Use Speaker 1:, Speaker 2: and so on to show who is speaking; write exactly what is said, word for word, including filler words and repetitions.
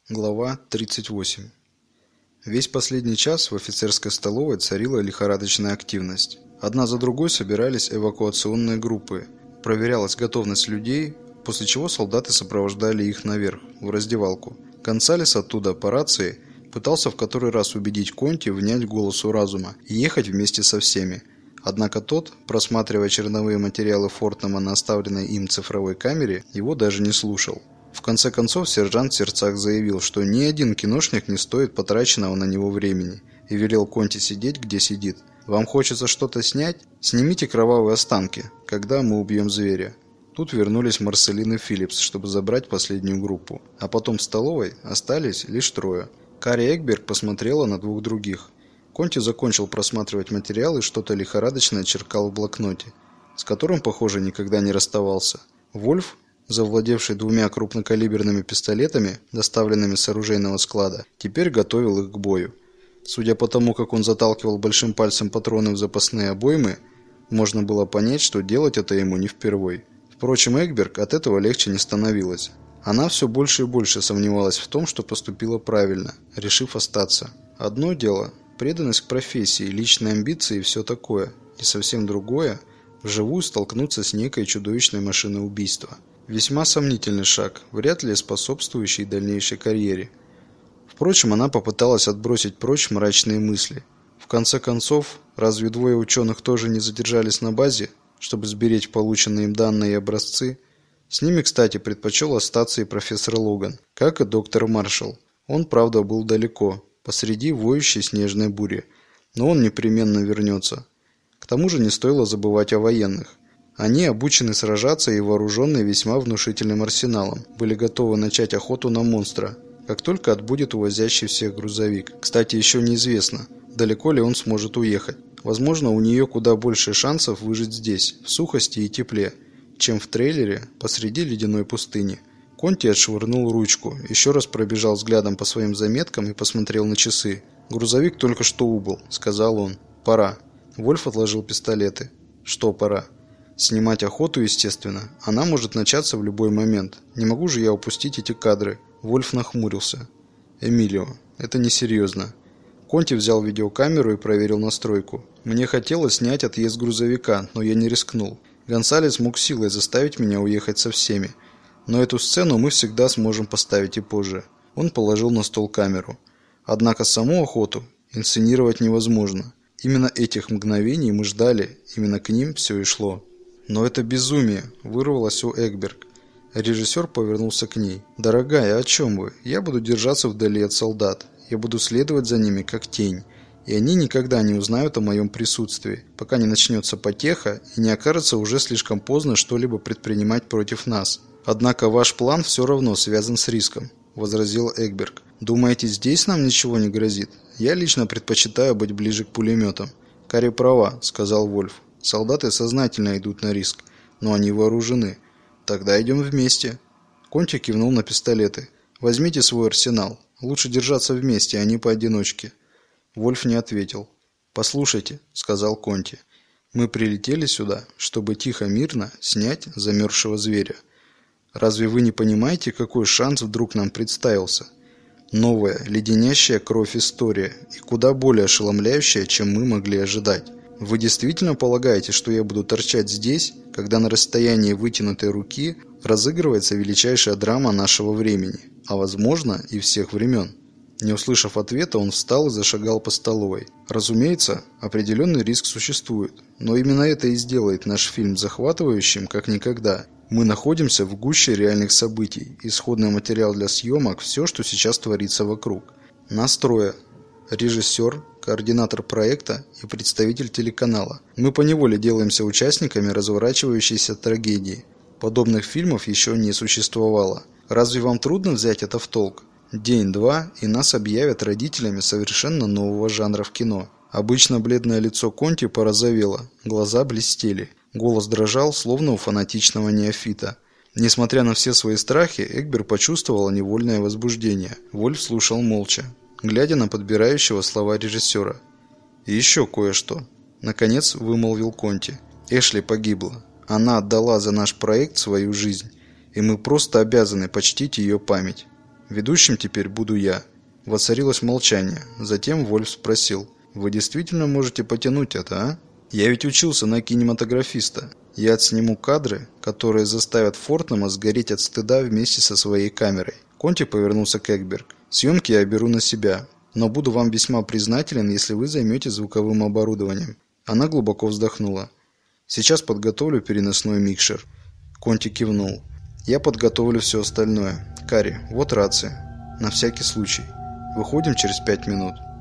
Speaker 1: Глава тридцать восемь. Весь последний час в офицерской столовой царила лихорадочная активность. Одна за другой собирались эвакуационные группы. Проверялась готовность людей, после чего солдаты сопровождали их наверх, в раздевалку. Гонсалес оттуда по рации пытался в который раз убедить Конти внять голосу разума и ехать вместе со всеми. Однако тот, просматривая черновые материалы Фортнема на оставленной им цифровой камере, его даже не слушал. В конце концов, сержант в сердцах заявил, что ни один киношник не стоит потраченного на него времени, и велел Конти сидеть, где сидит. «Вам хочется что-то снять? Снимите кровавые останки, когда мы убьем зверя». Тут вернулись Марселин и Филлипс, чтобы забрать последнюю группу. А потом в столовой остались лишь трое. Кари Экберг посмотрела на двух других. Конти закончил просматривать материал и что-то лихорадочно черкал в блокноте, с которым, похоже, никогда не расставался. Вольф, завладевший двумя крупнокалиберными пистолетами, доставленными с оружейного склада, теперь готовил их к бою. Судя по тому, как он заталкивал большим пальцем патроны в запасные обоймы, можно было понять, что делать это ему не впервой. Впрочем, Экберг от этого легче не становилось. Она все больше и больше сомневалась в том, что поступила правильно, решив остаться. Одно дело – преданность к профессии, личные амбиции и все такое, и совсем другое – вживую столкнуться с некой чудовищной машиной убийства. Весьма сомнительный шаг, вряд ли способствующий дальнейшей карьере. Впрочем, она попыталась отбросить прочь мрачные мысли. В конце концов, разве двое ученых тоже не задержались на базе, чтобы сберечь полученные им данные и образцы? С ними, кстати, предпочел остаться и профессор Логан, как и доктор Маршалл. Он, правда, был далеко, посреди воющей снежной бури, но он непременно вернется. К тому же не стоило забывать о военных. Они, обучены сражаться и вооруженные весьма внушительным арсеналом, были готовы начать охоту на монстра, как только отбудет увозящий всех грузовик. Кстати, еще неизвестно, далеко ли он сможет уехать. Возможно, у нее куда больше шансов выжить здесь, в сухости и тепле, чем в трейлере посреди ледяной пустыни. Конти отшвырнул ручку, еще раз пробежал взглядом по своим заметкам и посмотрел на часы. «Грузовик только что убыл», — сказал он. «Пора». Вольф отложил пистолеты. «Что пора?» Снимать охоту, естественно. Она может начаться в любой момент. Не могу же я упустить эти кадры. Вольф нахмурился. Эмилио, это несерьезно. Конти взял видеокамеру и проверил настройку. Мне хотелось снять отъезд грузовика, но я не рискнул. Гонсалес мог силой заставить меня уехать со всеми. Но эту сцену мы всегда сможем поставить и позже. Он положил на стол камеру. Однако саму охоту инсценировать невозможно. Именно этих мгновений мы ждали, именно к ним все и шло. «Но это безумие!» – вырвалось у Экберг. Режиссер повернулся к ней. «Дорогая, о чем вы? Я буду держаться вдали от солдат. Я буду следовать за ними, как тень. И они никогда не узнают о моем присутствии, пока не начнется потеха и не окажется уже слишком поздно что-либо предпринимать против нас. Однако ваш план все равно связан с риском», – возразил Экберг. «Думаете, здесь нам ничего не грозит? Я лично предпочитаю быть ближе к пулеметам». «Кари права», – сказал Вольф. «Солдаты сознательно идут на риск, но они вооружены. Тогда идем вместе». Конти кивнул на пистолеты. «Возьмите свой арсенал. Лучше держаться вместе, а не поодиночке». Вольф не ответил. «Послушайте», — сказал Конти, — «мы прилетели сюда, чтобы тихо-мирно снять замерзшего зверя. Разве вы не понимаете, какой шанс вдруг нам представился? Новая, леденящая кровь история и куда более ошеломляющая, чем мы могли ожидать. Вы действительно полагаете, что я буду торчать здесь, когда на расстоянии вытянутой руки разыгрывается величайшая драма нашего времени, а возможно и всех времен?» Не услышав ответа, он встал и зашагал по столовой. Разумеется, определенный риск существует, но именно это и сделает наш фильм захватывающим, как никогда. Мы находимся в гуще реальных событий, исходный материал для съемок, все, что сейчас творится вокруг. Нас трое. Режиссер, координатор проекта и представитель телеканала. Мы поневоле делаемся участниками разворачивающейся трагедии. Подобных фильмов еще не существовало. Разве вам трудно взять это в толк? День-два, и нас объявят родителями совершенно нового жанра в кино. Обычно бледное лицо Конти порозовело, глаза блестели, голос дрожал, словно у фанатичного неофита. Несмотря на все свои страхи, Экберг почувствовала невольное возбуждение. Вольф слушал молча, глядя на подбирающего слова режиссера. «И еще кое-что», — наконец вымолвил Конти. «Эшли погибла. Она отдала за наш проект свою жизнь, и мы просто обязаны почтить ее память». Ведущим теперь буду я». Воцарилось молчание. Затем Вольф спросил: «Вы действительно можете потянуть это, а? Я ведь учился на кинематографиста. Я отсниму кадры, которые заставят Фортнема сгореть от стыда вместе со своей камерой». Конти повернулся к Экберг. «Съемки я беру на себя, но буду вам весьма признателен, если вы займетесь звуковым оборудованием». Она глубоко вздохнула. «Сейчас подготовлю переносной микшер». Конти кивнул. «Я подготовлю все остальное. Карри, вот рация. На всякий случай. Выходим через пять минут».